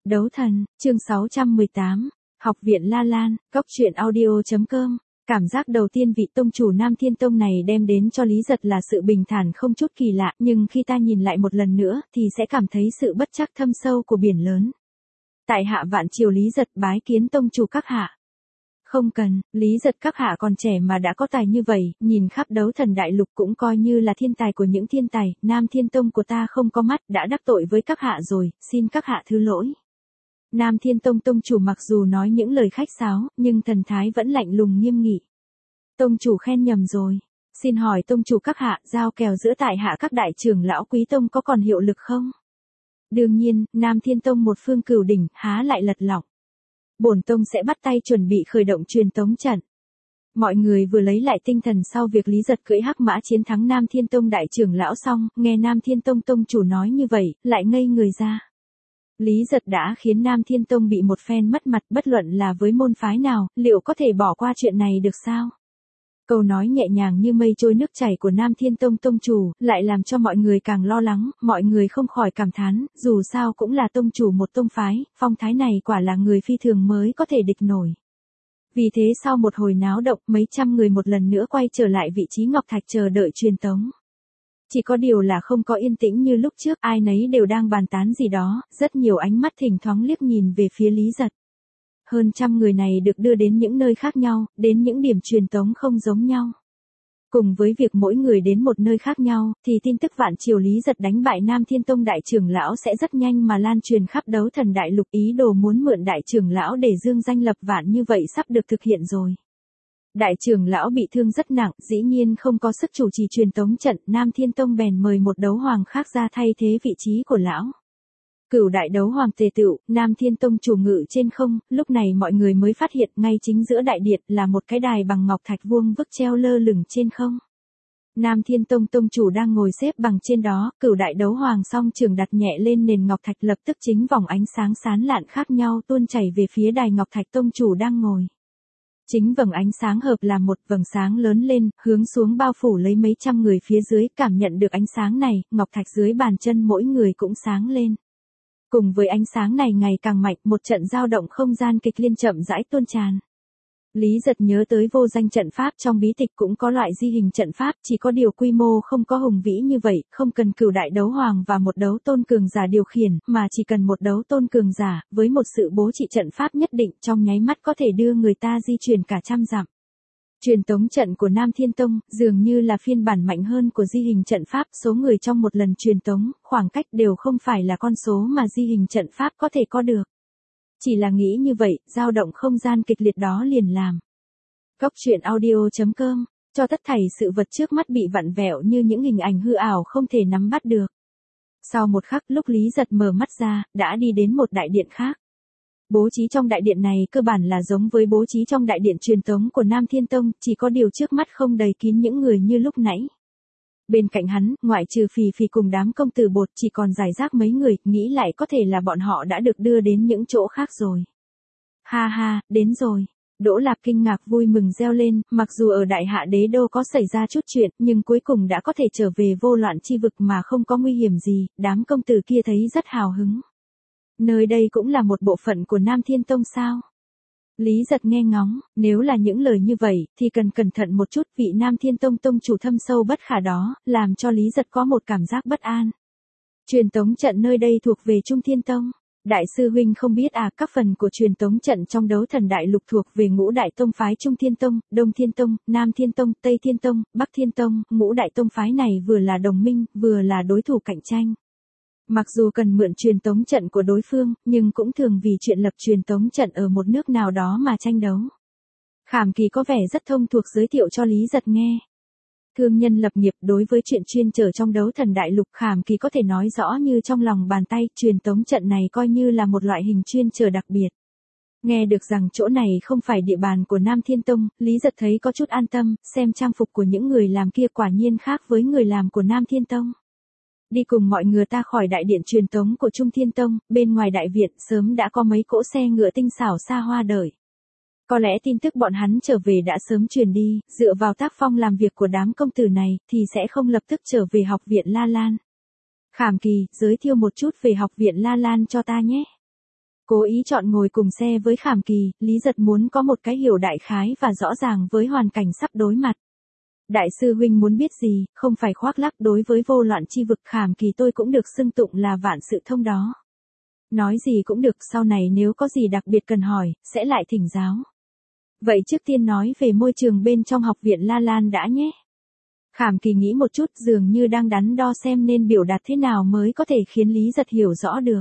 Đấu thần, chương 618, Học viện La Lan, Cóc truyện audio.com. Cảm giác đầu tiên vị tông chủ Nam Thiên Tông này đem đến cho Lý Giật là sự bình thản không chút kỳ lạ, nhưng khi ta nhìn lại một lần nữa thì sẽ cảm thấy sự bất trắc thâm sâu của biển lớn. Tại hạ vạn triều Lý Giật bái kiến tông chủ các hạ. Không cần, Lý Giật các hạ còn trẻ mà đã có tài như vậy, nhìn khắp đấu thần đại lục cũng coi như là thiên tài của những thiên tài, Nam Thiên Tông của ta không có mắt, đã đắc tội với các hạ rồi, xin các hạ thứ lỗi. Nam Thiên Tông tông chủ mặc dù nói những lời khách sáo, nhưng thần thái vẫn lạnh lùng nghiêm nghị. Tông chủ khen nhầm rồi. Xin hỏi tông chủ các hạ, giao kèo giữa tại hạ các đại trưởng lão quý tông có còn hiệu lực không? Đương nhiên, Nam Thiên Tông một phương cửu đỉnh, há lại lật lọng. Bổn tông sẽ bắt tay chuẩn bị khởi động truyền tống trận. Mọi người vừa lấy lại tinh thần sau việc Lý Giật cưỡi hắc mã chiến thắng Nam Thiên Tông đại trưởng lão xong, nghe Nam Thiên Tông tông chủ nói như vậy, lại ngây người ra. Lý Giật đã khiến Nam Thiên Tông bị một phen mất mặt, bất luận là với môn phái nào, liệu có thể bỏ qua chuyện này được sao? Câu nói nhẹ nhàng như mây trôi nước chảy của Nam Thiên Tông tông chủ, lại làm cho mọi người càng lo lắng, mọi người không khỏi cảm thán, dù sao cũng là tông chủ một tông phái, phong thái này quả là người phi thường mới có thể địch nổi. Vì thế sau một hồi náo động, mấy trăm người một lần nữa quay trở lại vị trí ngọc thạch chờ đợi truyền tống. Chỉ có điều là không có yên tĩnh như lúc trước, ai nấy đều đang bàn tán gì đó, rất nhiều ánh mắt thỉnh thoảng liếc nhìn về phía Lý Giật. Hơn trăm người này được đưa đến những nơi khác nhau, đến những điểm truyền tống không giống nhau. Cùng với việc mỗi người đến một nơi khác nhau, thì tin tức vạn triều Lý Giật đánh bại Nam Thiên Tông đại trưởng lão sẽ rất nhanh mà lan truyền khắp đấu thần đại lục, ý đồ muốn mượn đại trưởng lão để dương danh lập vạn như vậy sắp được thực hiện rồi. Đại trưởng lão bị thương rất nặng, dĩ nhiên không có sức chủ trì truyền tống trận, Nam Thiên Tông bèn mời một đấu hoàng khác ra thay thế vị trí của lão. Cửu đại đấu hoàng tề tựu, Nam Thiên Tông chủ ngự trên không, lúc này mọi người mới phát hiện ngay chính giữa đại điện là một cái đài bằng ngọc thạch vuông vức treo lơ lửng trên không. Nam Thiên Tông tông chủ đang ngồi xếp bằng trên đó, cửu đại đấu hoàng song trường đặt nhẹ lên nền ngọc thạch, lập tức chính vòng ánh sáng sáng lạn khác nhau tuôn chảy về phía đài ngọc thạch tông chủ đang ngồi. Chính vầng ánh sáng hợp làm một vầng sáng lớn lên, hướng xuống bao phủ lấy mấy trăm người phía dưới, cảm nhận được ánh sáng này, ngọc thạch dưới bàn chân mỗi người cũng sáng lên. Cùng với ánh sáng này ngày càng mạnh, một trận dao động không gian kịch liên chậm rãi tuôn tràn. Lý Giật nhớ tới vô danh trận pháp trong bí tịch cũng có loại di hình trận pháp, chỉ có điều quy mô không có hùng vĩ như vậy, không cần cửu đại đấu hoàng và một đấu tôn cường giả điều khiển, mà chỉ cần một đấu tôn cường giả, với một sự bố trí trận pháp nhất định, trong nháy mắt có thể đưa người ta di chuyển cả trăm dặm. Truyền tống trận của Nam Thiên Tông, dường như là phiên bản mạnh hơn của di hình trận pháp, số người trong một lần truyền tống, khoảng cách đều không phải là con số mà di hình trận pháp có thể có được. Chỉ là nghĩ như vậy, dao động không gian kịch liệt đó liền làm. Cóc truyện audio.com, cho tất thảy sự vật trước mắt bị vặn vẹo như những hình ảnh hư ảo không thể nắm bắt được. Sau một khắc lúc Lý Giật mở mắt ra, đã đi đến một đại điện khác. Bố trí trong đại điện này cơ bản là giống với bố trí trong đại điện truyền tống của Nam Thiên Tông, chỉ có điều trước mắt không đầy kín những người như lúc nãy. Bên cạnh hắn, ngoại trừ Phì Phì cùng đám công tử bột chỉ còn rải rác mấy người, nghĩ lại có thể là bọn họ đã được đưa đến những chỗ khác rồi. Ha ha, đến rồi. Đỗ Lạp kinh ngạc vui mừng reo lên, mặc dù ở Đại Hạ Đế Đô có xảy ra chút chuyện, nhưng cuối cùng đã có thể trở về vô loạn chi vực mà không có nguy hiểm gì, đám công tử kia thấy rất hào hứng. Nơi đây cũng là một bộ phận của Nam Thiên Tông sao? Lý Giật nghe ngóng, nếu là những lời như vậy, thì cần cẩn thận một chút, vị Nam Thiên Tông tông chủ thâm sâu bất khả đó, làm cho Lý Giật có một cảm giác bất an. Truyền tống trận nơi đây thuộc về Trung Thiên Tông. Đại sư huynh không biết à, các phần của truyền tống trận trong đấu thần đại lục thuộc về ngũ đại tông phái Trung Thiên Tông, Đông Thiên Tông, Nam Thiên Tông, Tây Thiên Tông, Bắc Thiên Tông, ngũ đại tông phái này vừa là đồng minh, vừa là đối thủ cạnh tranh. Mặc dù cần mượn truyền tống trận của đối phương, nhưng cũng thường vì chuyện lập truyền tống trận ở một nước nào đó mà tranh đấu. Khảm Kỳ có vẻ rất thông thuộc giới thiệu cho Lý Giật nghe. Thương nhân lập nghiệp, đối với chuyện chuyên trở trong đấu thần đại lục, Khảm Kỳ có thể nói rõ như trong lòng bàn tay, truyền tống trận này coi như là một loại hình chuyên trở đặc biệt. Nghe được rằng chỗ này không phải địa bàn của Nam Thiên Tông, Lý Giật thấy có chút an tâm, xem trang phục của những người làm kia quả nhiên khác với người làm của Nam Thiên Tông. Đi cùng mọi người ta khỏi đại điện truyền tống của Trung Thiên Tông, bên ngoài đại viện sớm đã có mấy cỗ xe ngựa tinh xảo xa hoa đợi. Có lẽ tin tức bọn hắn trở về đã sớm truyền đi, dựa vào tác phong làm việc của đám công tử này, thì sẽ không lập tức trở về học viện La Lan. Khảm Kỳ, giới thiệu một chút về học viện La Lan cho ta nhé. Cố ý chọn ngồi cùng xe với Khảm Kỳ, Lý Giật muốn có một cái hiểu đại khái và rõ ràng với hoàn cảnh sắp đối mặt. Đại sư huynh muốn biết gì, không phải khoác lác, đối với vô loạn chi vực Khảm Kỳ tôi cũng được xưng tụng là vạn sự thông đó. Nói gì cũng được, sau này nếu có gì đặc biệt cần hỏi, sẽ lại thỉnh giáo. Vậy trước tiên nói về môi trường bên trong học viện La Lan đã nhé. Khảm Kỳ nghĩ một chút, dường như đang đắn đo xem nên biểu đạt thế nào mới có thể khiến Lý Giật hiểu rõ được.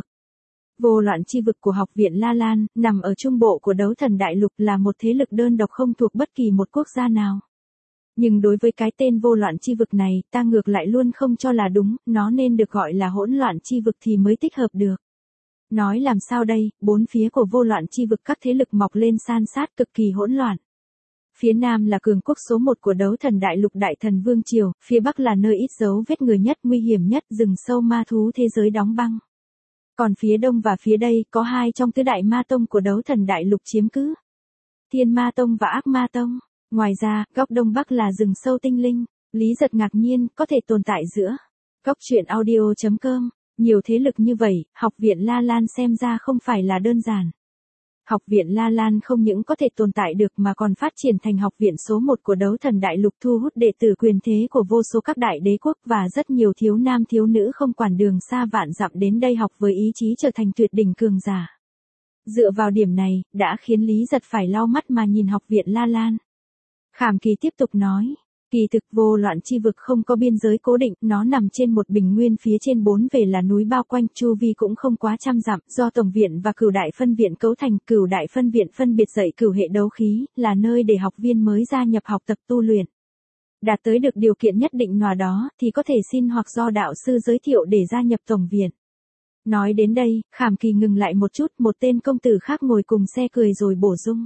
Vô loạn chi vực của học viện La Lan, nằm ở trung bộ của đấu thần đại lục, là một thế lực đơn độc không thuộc bất kỳ một quốc gia nào. Nhưng đối với cái tên vô loạn chi vực này, ta ngược lại luôn không cho là đúng, nó nên được gọi là hỗn loạn chi vực thì mới thích hợp được. Nói làm sao đây, bốn phía của vô loạn chi vực các thế lực mọc lên san sát cực kỳ hỗn loạn. Phía nam là cường quốc số 1 của đấu thần đại lục Đại Thần Vương Triều, phía bắc là nơi ít dấu vết người nhất, nguy hiểm nhất, rừng sâu ma thú thế giới đóng băng. Còn phía đông và phía đây có hai trong tứ đại ma tông của đấu thần đại lục chiếm cứ. Thiên Ma Tông và Ác Ma Tông. Ngoài ra, góc đông bắc là rừng sâu tinh linh. Lý Giật ngạc nhiên, có thể tồn tại giữa góc truyện audio.com. Nhiều thế lực như vậy, học viện La Lan xem ra không phải là đơn giản. Học viện La Lan không những có thể tồn tại được mà còn phát triển thành học viện số 1 của đấu thần đại lục, thu hút đệ tử quyền thế của vô số các đại đế quốc và rất nhiều thiếu nam thiếu nữ không quản đường xa vạn dặm đến đây học với ý chí trở thành tuyệt đỉnh cường giả. Dựa vào điểm này, đã khiến Lý Giật phải lau mắt mà nhìn học viện La Lan. Khảm Kỳ tiếp tục nói. Kỳ thực vô loạn chi vực không có biên giới cố định, nó nằm trên một bình nguyên, phía trên 4 về là núi bao quanh, chu vi cũng không quá trăm dặm, do tổng viện và cửu đại phân viện cấu thành. Cửu đại phân viện phân biệt dạy cửu hệ đấu khí, là nơi để học viên mới gia nhập học tập tu luyện. Đạt tới được điều kiện nhất định nào đó, thì có thể xin hoặc do đạo sư giới thiệu để gia nhập tổng viện. Nói đến đây, Khảm Kỳ ngừng lại một chút, một tên công tử khác ngồi cùng xe cười rồi bổ sung.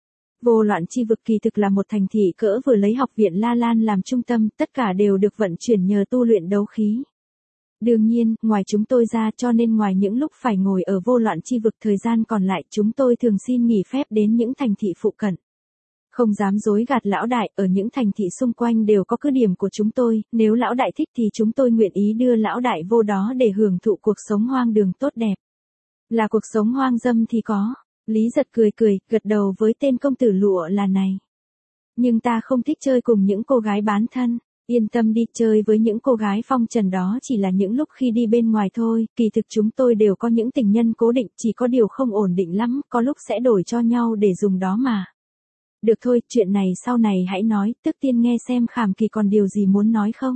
Vô loạn chi vực kỳ thực là một thành thị cỡ vừa lấy học viện La Lan làm trung tâm, tất cả đều được vận chuyển nhờ tu luyện đấu khí. Đương nhiên, ngoài chúng tôi ra, cho nên ngoài những lúc phải ngồi ở vô loạn chi vực, thời gian còn lại chúng tôi thường xin nghỉ phép đến những thành thị phụ cận. Không dám dối gạt lão đại, ở những thành thị xung quanh đều có cứ điểm của chúng tôi, nếu lão đại thích thì chúng tôi nguyện ý đưa lão đại vô đó để hưởng thụ cuộc sống hoang đường tốt đẹp. Là cuộc sống hoang dâm thì có. Lý Giật cười, gật đầu với tên công tử lụa là này. Nhưng ta không thích chơi cùng những cô gái bán thân. Yên tâm đi, chơi với những cô gái phong trần đó chỉ là những lúc khi đi bên ngoài thôi, kỳ thực chúng tôi đều có những tình nhân cố định, chỉ có điều không ổn định lắm, có lúc sẽ đổi cho nhau để dùng đó mà. Được thôi, chuyện này sau này hãy nói, trước tiên nghe xem Khảm Kỳ còn điều gì muốn nói không.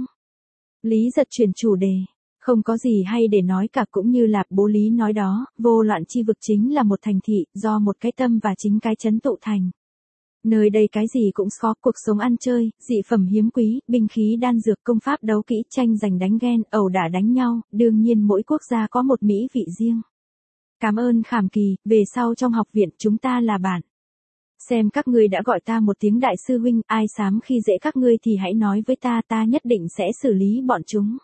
Lý Giật chuyển chủ đề. Không có gì hay để nói cả, cũng như là bố Lý nói đó, vô loạn chi vực chính là một thành thị, do một cái tâm và chính cái chấn tụ thành. Nơi đây cái gì cũng có, cuộc sống ăn chơi, dị phẩm hiếm quý, binh khí đan dược, công pháp đấu kỹ, tranh giành đánh ghen, ẩu đả đánh nhau, đương nhiên mỗi quốc gia có một mỹ vị riêng. Cảm ơn Khảm Kỳ, về sau trong học viện chúng ta là bạn. Xem các ngươi đã gọi ta một tiếng đại sư huynh, ai dám khi dễ các ngươi thì hãy nói với ta, ta nhất định sẽ xử lý bọn chúng.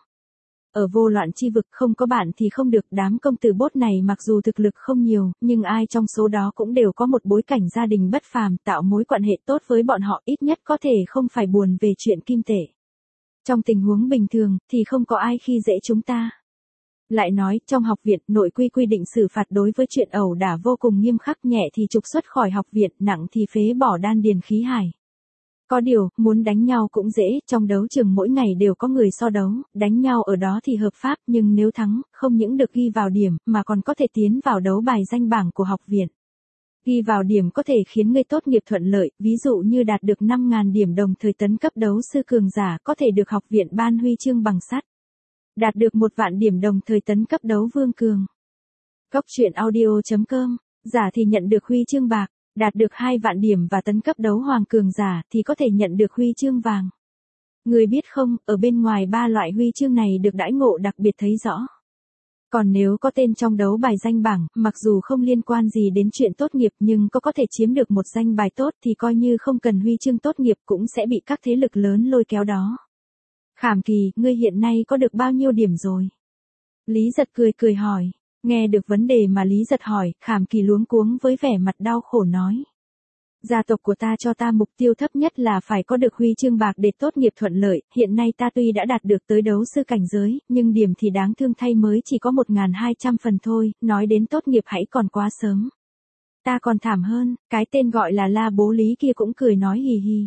Ở vô loạn chi vực không có bạn thì không được, đám công tử bốt này mặc dù thực lực không nhiều, nhưng ai trong số đó cũng đều có một bối cảnh gia đình bất phàm, tạo mối quan hệ tốt với bọn họ, ít nhất có thể không phải buồn về chuyện kim tệ. Trong tình huống bình thường, thì không có ai khi dễ chúng ta. Lại nói, trong học viện, nội quy quy định xử phạt đối với chuyện ẩu đả vô cùng nghiêm khắc, nhẹ thì trục xuất khỏi học viện, nặng thì phế bỏ đan điền khí hải. Có điều, muốn đánh nhau cũng dễ, trong đấu trường mỗi ngày đều có người so đấu, đánh nhau ở đó thì hợp pháp, nhưng nếu thắng, không những được ghi vào điểm, mà còn có thể tiến vào đấu bài danh bảng của học viện. Ghi vào điểm có thể khiến người tốt nghiệp thuận lợi, ví dụ như đạt được 5.000 điểm đồng thời tấn cấp đấu sư cường giả có thể được học viện ban huy chương bằng sắt. Đạt được 1.000.000 điểm đồng thời tấn cấp đấu vương cường. Góc truyện audio.com, giả thì nhận được huy chương bạc. Đạt được 2.000.000 điểm và tấn cấp đấu hoàng cường giả thì có thể nhận được huy chương vàng. Người biết không, ở bên ngoài 3 loại huy chương này được đãi ngộ đặc biệt thấy rõ. Còn nếu có tên trong đấu bài danh bảng, mặc dù không liên quan gì đến chuyện tốt nghiệp nhưng có thể chiếm được một danh bài tốt thì coi như không cần huy chương tốt nghiệp cũng sẽ bị các thế lực lớn lôi kéo đó. Khảm Kỳ, ngươi hiện nay có được bao nhiêu điểm rồi? Lý Giật cười hỏi. Nghe được vấn đề mà Lý Giật hỏi, Khảm Kỳ luống cuống với vẻ mặt đau khổ nói. Gia tộc của ta cho ta mục tiêu thấp nhất là phải có được huy chương bạc để tốt nghiệp thuận lợi, hiện nay ta tuy đã đạt được tới đấu sư cảnh giới, nhưng điểm thì đáng thương thay mới chỉ có 1.200 phần thôi, nói đến tốt nghiệp hãy còn quá sớm. Ta còn thảm hơn, cái tên gọi là La Bố Lý kia cũng cười nói hì hì.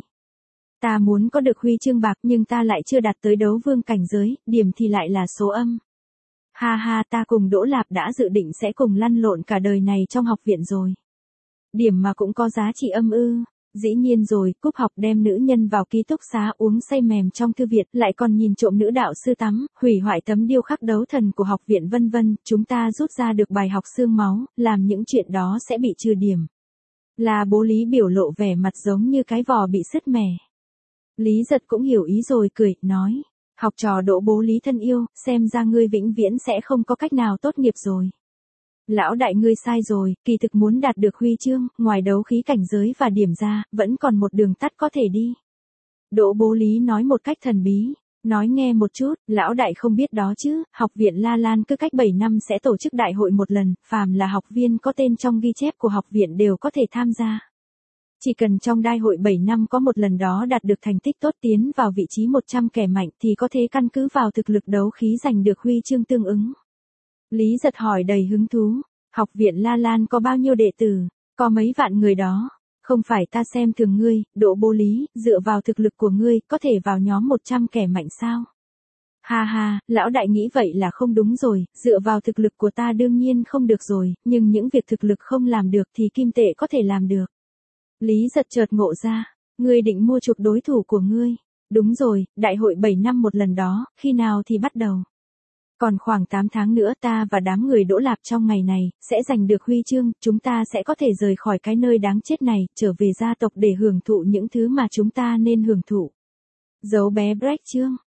Ta muốn có được huy chương bạc nhưng ta lại chưa đạt tới đấu vương cảnh giới, điểm thì lại là số âm. Ha ha, ta cùng Đỗ Lạp đã dự định sẽ cùng lăn lộn cả đời này trong học viện rồi. Điểm mà cũng có giá trị âm ư? Dĩ nhiên rồi, cúp học đem nữ nhân vào ký túc xá uống say mềm trong thư viện, lại còn nhìn trộm nữ đạo sư tắm, hủy hoại tấm điêu khắc đấu thần của học viện vân vân, chúng ta rút ra được bài học xương máu, làm những chuyện đó sẽ bị trừ điểm. Là Bố Lý biểu lộ vẻ mặt giống như cái vò bị sứt mẻ. Lý Giật cũng hiểu ý rồi cười, nói, học trò Đỗ Bố Lý thân yêu, xem ra ngươi vĩnh viễn sẽ không có cách nào tốt nghiệp rồi. Lão đại ngươi sai rồi, kỳ thực muốn đạt được huy chương, ngoài đấu khí cảnh giới và điểm ra, vẫn còn một đường tắt có thể đi. Đỗ Bố Lý nói một cách thần bí, nói nghe một chút, lão đại không biết đó chứ, học viện La Lan cứ cách 7 năm sẽ tổ chức đại hội một lần, phàm là học viên có tên trong ghi chép của học viện đều có thể tham gia. Chỉ cần trong đại hội 7 năm có một lần đó đạt được thành tích tốt tiến vào vị trí 100 kẻ mạnh thì có thể căn cứ vào thực lực đấu khí giành được huy chương tương ứng. Lý Giật hỏi đầy hứng thú, học viện La Lan có bao nhiêu đệ tử, có mấy vạn người đó, không phải ta xem thường ngươi, Đỗ Bố Lý, dựa vào thực lực của ngươi, có thể vào nhóm 100 kẻ mạnh sao? Ha ha, lão đại nghĩ vậy là không đúng rồi, dựa vào thực lực của ta đương nhiên không được rồi, nhưng những việc thực lực không làm được thì kim tệ có thể làm được. Lý Giật chợt ngộ ra, ngươi định mua chuộc đối thủ của ngươi. Đúng rồi, đại hội 7 năm một lần đó, khi nào thì bắt đầu? Còn khoảng 8 tháng nữa ta và đám người Đỗ Lạp trong ngày này, sẽ giành được huy chương, chúng ta sẽ có thể rời khỏi cái nơi đáng chết này, trở về gia tộc để hưởng thụ những thứ mà chúng ta nên hưởng thụ. Dấu bé Break chương